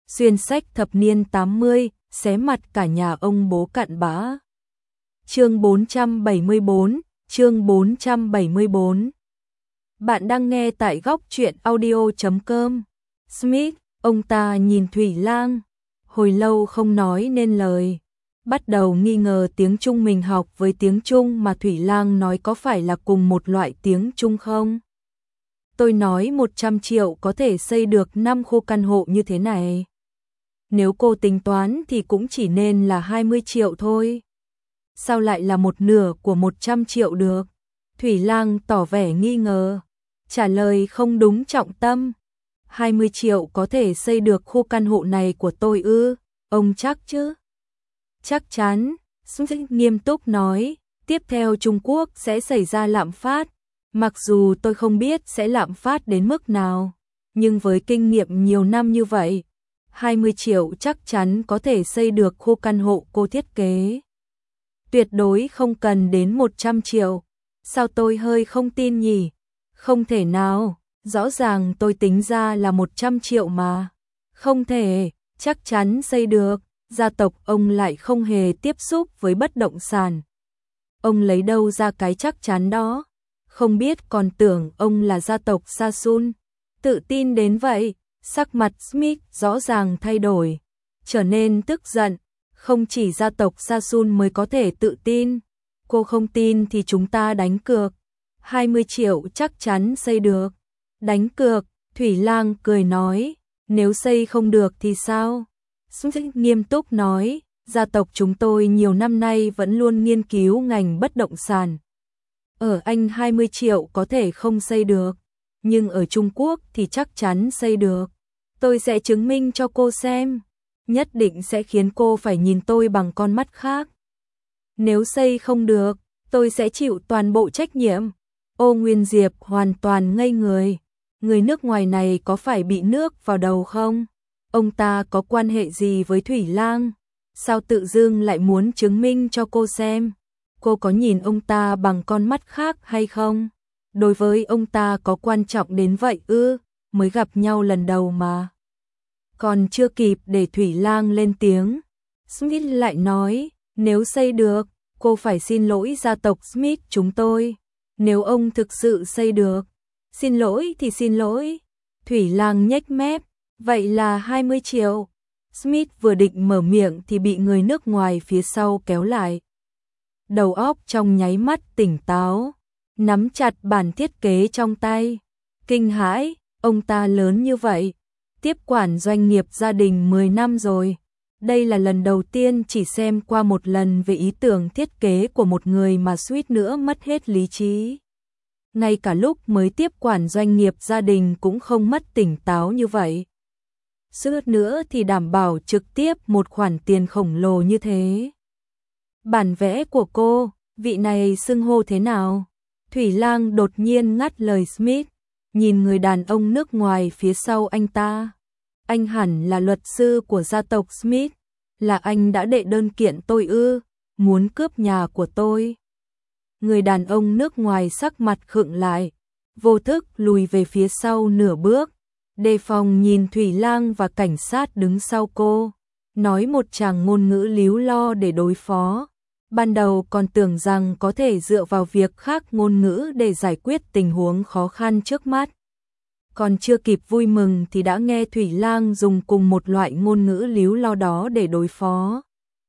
xuyên sách thập niên 80, xé mặt cả nhà ông bố cặn bã. Chương 474, chương 474. Bạn đang nghe tại góc truyện audio.com. Smith, ông ta nhìn Thủy Lang, hồi lâu không nói nên lời. Bắt đầu nghi ngờ tiếng Trung mình học với tiếng Trung mà Thủy Lang nói có phải là cùng một loại tiếng Trung không? Tôi nói 100 triệu có thể xây được 5 khu căn hộ như thế này. Nếu cô tính toán thì cũng chỉ nên là 20 triệu thôi. Sao lại là một nửa của 100 triệu được? Thủy Lang tỏ vẻ nghi ngờ, trả lời không đúng trọng tâm. 20 triệu có thể xây được khu căn hộ này của tôi ư? Ông chắc chứ? Chắc chắn, Smith nghiêm túc nói, tiếp theo Trung Quốc sẽ xảy ra lạm phát. Mặc dù tôi không biết sẽ lạm phát đến mức nào, nhưng với kinh nghiệm nhiều năm như vậy, 20 triệu chắc chắn có thể xây được khu căn hộ cô thiết kế. Tuyệt đối không cần đến 100 triệu. Sao tôi hơi không tin nhỉ? Không thể nào, rõ ràng tôi tính ra là 100 triệu mà. Không thể, chắc chắn xây được, gia tộc ông lại không hề tiếp xúc với bất động sản. Ông lấy đâu ra cái chắc chắn đó? Không biết còn tưởng ông là gia tộc Sasun. Tự tin đến vậy, sắc mặt Smith rõ ràng thay đổi, trở nên tức giận. Không chỉ gia tộc Sasun mới có thể tự tin. Cô không tin thì chúng ta đánh cược. 20 triệu chắc chắn xây được. Đánh cược, Thủy Lang cười nói, nếu xây không được thì sao? Smith nghiêm túc nói, gia tộc chúng tôi nhiều năm nay vẫn luôn nghiên cứu ngành bất động sản. Ở Anh 20 triệu có thể không xây được, nhưng ở Trung Quốc thì chắc chắn xây được. Tôi sẽ chứng minh cho cô xem, nhất định sẽ khiến cô phải nhìn tôi bằng con mắt khác. Nếu xây không được, tôi sẽ chịu toàn bộ trách nhiệm. Ô Nguyên Diệp hoàn toàn ngây người. Người nước ngoài này có phải bị nước vào đầu không? Ông ta có quan hệ gì với Thủy Lang? Sao tự dưng lại muốn chứng minh cho cô xem? Cô có nhìn ông ta bằng con mắt khác hay không? Đối với ông ta có quan trọng đến vậy ư? Mới gặp nhau lần đầu mà. Còn chưa kịp để Thủy Lang lên tiếng, Smith lại nói, nếu xây được, cô phải xin lỗi gia tộc Smith chúng tôi. Nếu ông thực sự xây được, xin lỗi thì xin lỗi. Thủy Lang nhếch mép, vậy là 20 triệu. Smith vừa định mở miệng thì bị người nước ngoài phía sau kéo lại. Đầu óc trong nháy mắt tỉnh táo, nắm chặt bản thiết kế trong tay. Kinh hãi, ông ta lớn như vậy, tiếp quản doanh nghiệp gia đình 10 năm rồi. Đây là lần đầu tiên chỉ xem qua một lần về ý tưởng thiết kế của một người mà suýt nữa mất hết lý trí. Ngay cả lúc mới tiếp quản doanh nghiệp gia đình cũng không mất tỉnh táo như vậy. Suýt nữa thì đảm bảo trực tiếp một khoản tiền khổng lồ như thế. Bản vẽ của cô, vị này xưng hô thế nào? Thủy Lang đột nhiên ngắt lời Smith, nhìn người đàn ông nước ngoài phía sau anh ta. Anh hẳn là luật sư của gia tộc Smith, là anh đã đệ đơn kiện tôi ư, muốn cướp nhà của tôi. Người đàn ông nước ngoài sắc mặt khựng lại, vô thức lùi về phía sau nửa bước, đề phòng nhìn Thủy Lang và cảnh sát đứng sau cô, nói một tràng ngôn ngữ líu lo để đối phó. Ban đầu còn tưởng rằng có thể dựa vào việc khác ngôn ngữ để giải quyết tình huống khó khăn trước mắt. Còn chưa kịp vui mừng thì đã nghe Thủy Lang dùng cùng một loại ngôn ngữ líu lo đó để đối phó.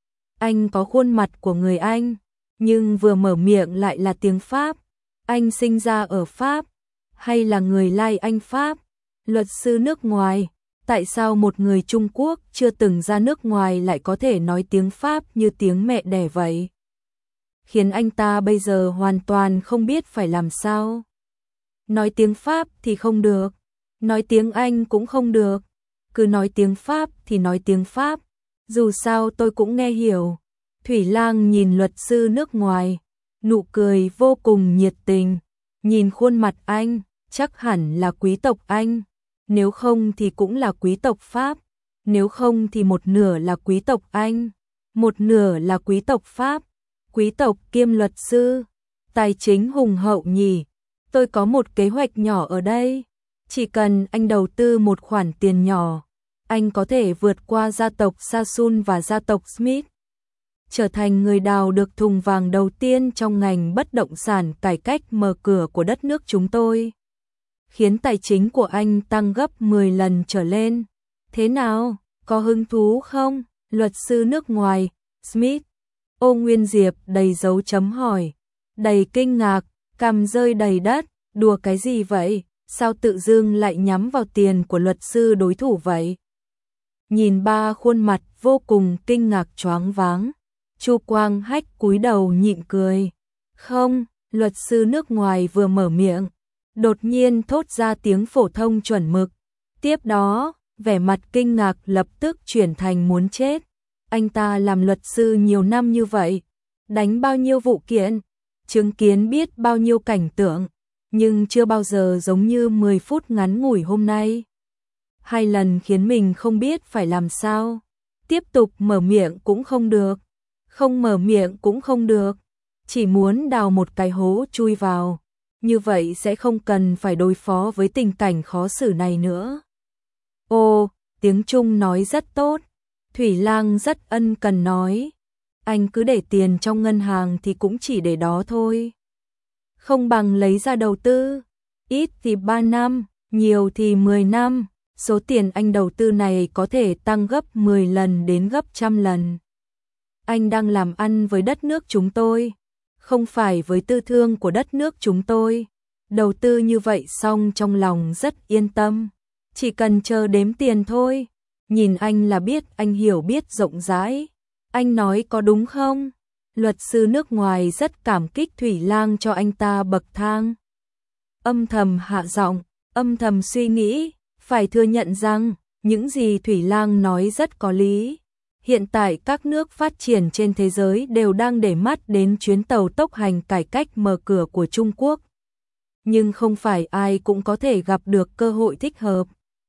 Anh có khuôn mặt của người Anh, nhưng vừa mở miệng lại là tiếng Pháp. Anh sinh ra ở Pháp, hay là người lai Anh Pháp? Luật sư nước ngoài, tại sao một người Trung Quốc chưa từng ra nước ngoài lại có thể nói tiếng Pháp như tiếng mẹ đẻ vậy? Khiến anh ta bây giờ hoàn toàn không biết phải làm sao. Nói tiếng Pháp thì không được, nói tiếng Anh cũng không được, cứ nói tiếng Pháp thì nói tiếng Pháp, dù sao tôi cũng nghe hiểu. Thủy Lang nhìn luật sư nước ngoài, nụ cười vô cùng nhiệt tình, nhìn khuôn mặt anh, chắc hẳn là quý tộc Anh, nếu không thì cũng là quý tộc Pháp, nếu không thì một nửa là quý tộc Anh, một nửa là quý tộc Pháp, quý tộc kiêm luật sư, tài chính hùng hậu nhỉ. Tôi có một kế hoạch nhỏ ở đây, chỉ cần anh đầu tư một khoản tiền nhỏ, anh có thể vượt qua gia tộc Sasun và gia tộc Smith, trở thành người đào được thùng vàng đầu tiên trong ngành bất động sản cải cách mở cửa của đất nước chúng tôi, khiến tài chính của anh tăng gấp 10 lần trở lên. Thế nào, có hứng thú không? Luật sư nước ngoài, Smith. Ô Nguyên Diệp đầy dấu chấm hỏi, đầy kinh ngạc, cằm rơi đầy đất, đùa cái gì vậy? Sao tự dưng lại nhắm vào tiền của luật sư đối thủ vậy? Nhìn ba khuôn mặt vô cùng kinh ngạc choáng váng, Chu Quang Hách cúi đầu nhịn cười. Không, luật sư nước ngoài vừa mở miệng, đột nhiên thốt ra tiếng phổ thông chuẩn mực. Tiếp đó, vẻ mặt kinh ngạc lập tức chuyển thành muốn chết. Anh ta làm luật sư nhiều năm như vậy, đánh bao nhiêu vụ kiện, chứng kiến biết bao nhiêu cảnh tượng, nhưng chưa bao giờ giống như 10 phút ngắn ngủi hôm nay. 2 lần khiến mình không biết phải làm sao. Tiếp tục mở miệng cũng không được, không mở miệng cũng không được, chỉ muốn đào một cái hố chui vào. Như vậy sẽ không cần phải đối phó với tình cảnh khó xử này nữa. Ồ, tiếng Trung nói rất tốt. Thủy Lang rất ân cần nói. Anh cứ để tiền trong ngân hàng thì cũng chỉ để đó thôi. Không bằng lấy ra đầu tư. Ít thì 3 năm, nhiều thì 10 năm. Số tiền anh đầu tư này có thể tăng gấp 10 lần đến gấp 100 lần. Anh đang làm ăn với đất nước chúng tôi, không phải với tư thương của đất nước chúng tôi. Đầu tư như vậy xong trong lòng rất yên tâm. Chỉ cần chờ đếm tiền thôi. Nhìn anh là biết anh hiểu biết rộng rãi. Anh nói có đúng không? Luật sư nước ngoài rất cảm kích Thủy Lang cho anh ta bậc thang. Âm thầm hạ giọng, âm thầm suy nghĩ, phải thừa nhận rằng những gì Thủy Lang nói rất có lý. Hiện tại các nước phát triển trên thế giới đều đang để mắt đến chuyến tàu tốc hành cải cách mở cửa của Trung Quốc. Nhưng không phải ai cũng có thể gặp được cơ hội thích hợp.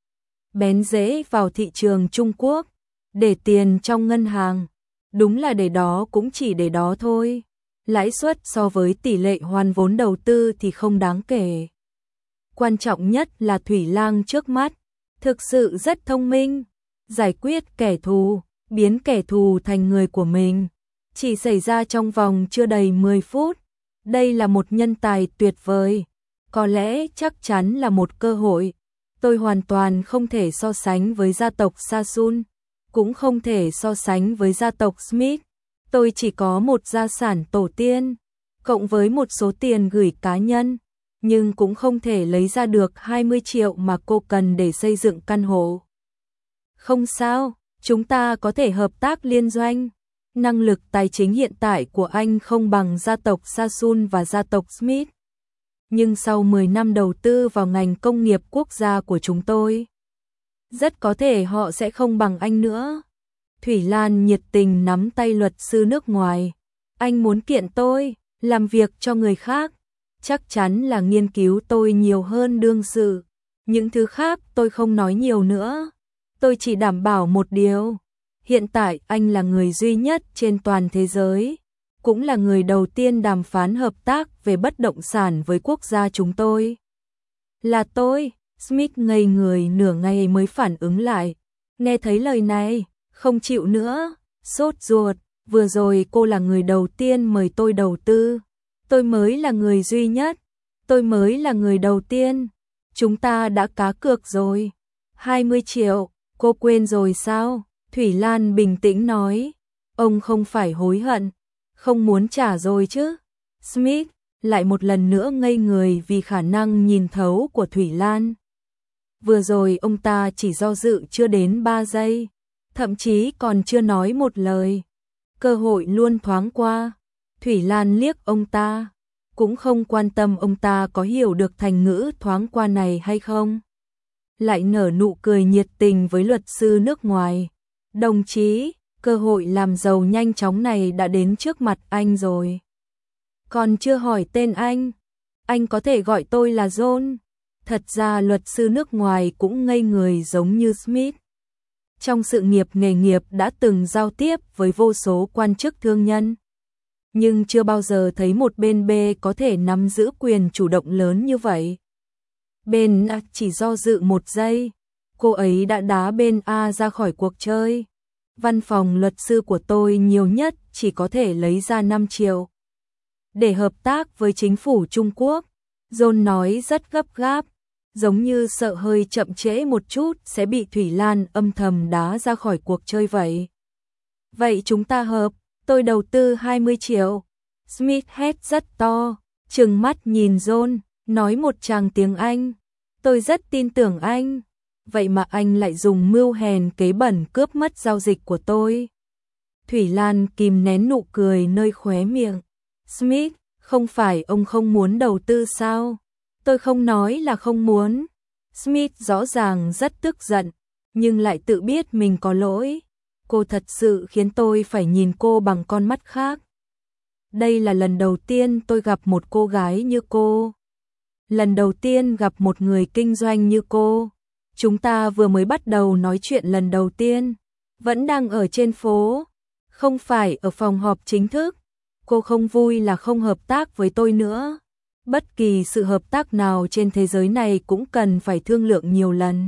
Bén rễ vào thị trường Trung Quốc, để tiền trong ngân hàng, đúng là để đó cũng chỉ để đó thôi. Lãi suất so với tỷ lệ hoàn vốn đầu tư thì không đáng kể. Quan trọng nhất là Thủy Lang trước mắt, thực sự rất thông minh, giải quyết kẻ thù, biến kẻ thù thành người của mình, chỉ xảy ra trong vòng chưa đầy 10 phút. Đây là một nhân tài tuyệt vời, có lẽ chắc chắn là một cơ hội. Tôi hoàn toàn không thể so sánh với gia tộc Sasun, cũng không thể so sánh với gia tộc Smith. Tôi chỉ có một gia sản tổ tiên, cộng với một số tiền gửi cá nhân, nhưng cũng không thể lấy ra được 20 triệu mà cô cần để xây dựng căn hộ. Không sao, chúng ta có thể hợp tác liên doanh. Năng lực tài chính hiện tại của anh không bằng gia tộc Sasun và gia tộc Smith. Nhưng sau 10 năm đầu tư vào ngành công nghiệp quốc gia của chúng tôi, rất có thể họ sẽ không bằng anh nữa. Thủy Lan nhiệt tình nắm tay luật sư nước ngoài. Anh muốn kiện tôi, làm việc cho người khác, chắc chắn là nghiên cứu tôi nhiều hơn đương sự. Những thứ khác tôi không nói nhiều nữa. Tôi chỉ đảm bảo một điều. Hiện tại anh là người duy nhất trên toàn thế giới, cũng là người đầu tiên đàm phán hợp tác về bất động sản với quốc gia chúng tôi. Là tôi. Smith ngây người nửa ngày mới phản ứng lại. Nghe thấy lời này, không chịu nữa, sốt ruột. Vừa rồi cô là người đầu tiên mời tôi đầu tư. Tôi mới là người duy nhất. Tôi mới là người đầu tiên. Chúng ta đã cá cược rồi. 20 triệu, cô quên rồi sao? Thủy Lan bình tĩnh nói. Ông không phải hối hận, không muốn trả rồi chứ? Smith lại một lần nữa ngây người vì khả năng nhìn thấu của Thủy Lan. Vừa rồi ông ta chỉ do dự chưa đến 3 giây, thậm chí còn chưa nói một lời. Cơ hội luôn thoáng qua. Thủy Lan liếc ông ta, cũng không quan tâm ông ta có hiểu được thành ngữ thoáng qua này hay không. Lại nở nụ cười nhiệt tình với luật sư nước ngoài. Đồng chí, cơ hội làm giàu nhanh chóng này đã đến trước mặt anh rồi. Còn chưa hỏi tên anh có thể gọi tôi là John. Thật ra luật sư nước ngoài cũng ngây người giống như Smith. Trong sự nghiệp nghề nghiệp đã từng giao tiếp với vô số quan chức thương nhân, nhưng chưa bao giờ thấy một bên B có thể nắm giữ quyền chủ động lớn như vậy. Bên A chỉ do dự một giây, cô ấy đã đá bên A ra khỏi cuộc chơi. Văn phòng luật sư của tôi nhiều nhất chỉ có thể lấy ra 5 triệu. Để hợp tác với chính phủ Trung Quốc, John nói rất gấp gáp, giống như sợ hơi chậm trễ một chút sẽ bị Thủy Lan âm thầm đá ra khỏi cuộc chơi vậy. Vậy chúng ta hợp, tôi đầu tư 20 triệu. Smith hét rất to, trừng mắt nhìn John, nói một tràng tiếng Anh. Tôi rất tin tưởng anh. Vậy mà anh lại dùng mưu hèn kế bẩn cướp mất giao dịch của tôi. Thủy Lan kìm nén nụ cười nơi khóe miệng. Smith, không phải ông không muốn đầu tư sao? Tôi không nói là không muốn. Smith rõ ràng rất tức giận, nhưng lại tự biết mình có lỗi. Cô thật sự khiến tôi phải nhìn cô bằng con mắt khác. Đây là lần đầu tiên tôi gặp một cô gái như cô. Lần đầu tiên gặp một người kinh doanh như cô. Chúng ta vừa mới bắt đầu nói chuyện lần đầu tiên, vẫn đang ở trên phố, không phải ở phòng họp chính thức. Cô không vui là không hợp tác với tôi nữa. Bất kỳ sự hợp tác nào trên thế giới này cũng cần phải thương lượng nhiều lần.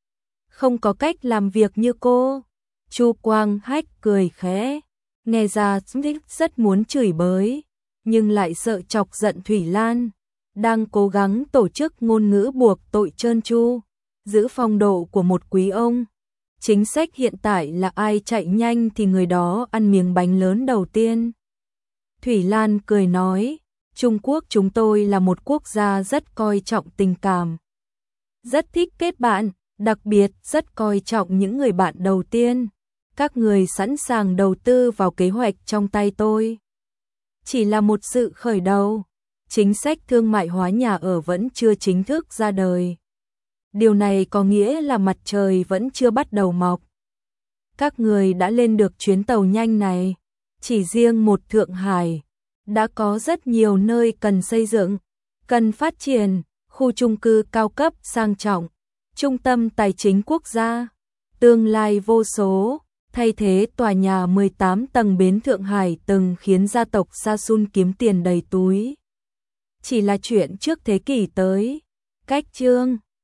Không có cách làm việc như cô. Chu Quang Hách cười khẽ, nghe ra Smith rất muốn chửi bới, nhưng lại sợ chọc giận Thủy Lan, đang cố gắng tổ chức ngôn ngữ buộc tội trơn tru, giữ phong độ của một quý ông. Chính sách hiện tại là ai chạy nhanh thì người đó ăn miếng bánh lớn đầu tiên. Thủy Lan cười nói, Trung Quốc chúng tôi là một quốc gia rất coi trọng tình cảm. Rất thích kết bạn, đặc biệt rất coi trọng những người bạn đầu tiên. Các người sẵn sàng đầu tư vào kế hoạch trong tay tôi. Chỉ là một sự khởi đầu. Chính sách thương mại hóa nhà ở vẫn chưa chính thức ra đời. Điều này có nghĩa là mặt trời vẫn chưa bắt đầu mọc. Các người đã lên được chuyến tàu nhanh này. Chỉ riêng một Thượng Hải, đã có rất nhiều nơi cần xây dựng, cần phát triển, khu chung cư cao cấp sang trọng, trung tâm tài chính quốc gia, tương lai vô số, thay thế tòa nhà 18 tầng bến Thượng Hải từng khiến gia tộc Sasun kiếm tiền đầy túi. Chỉ là chuyện trước thế kỷ tới. Cách chương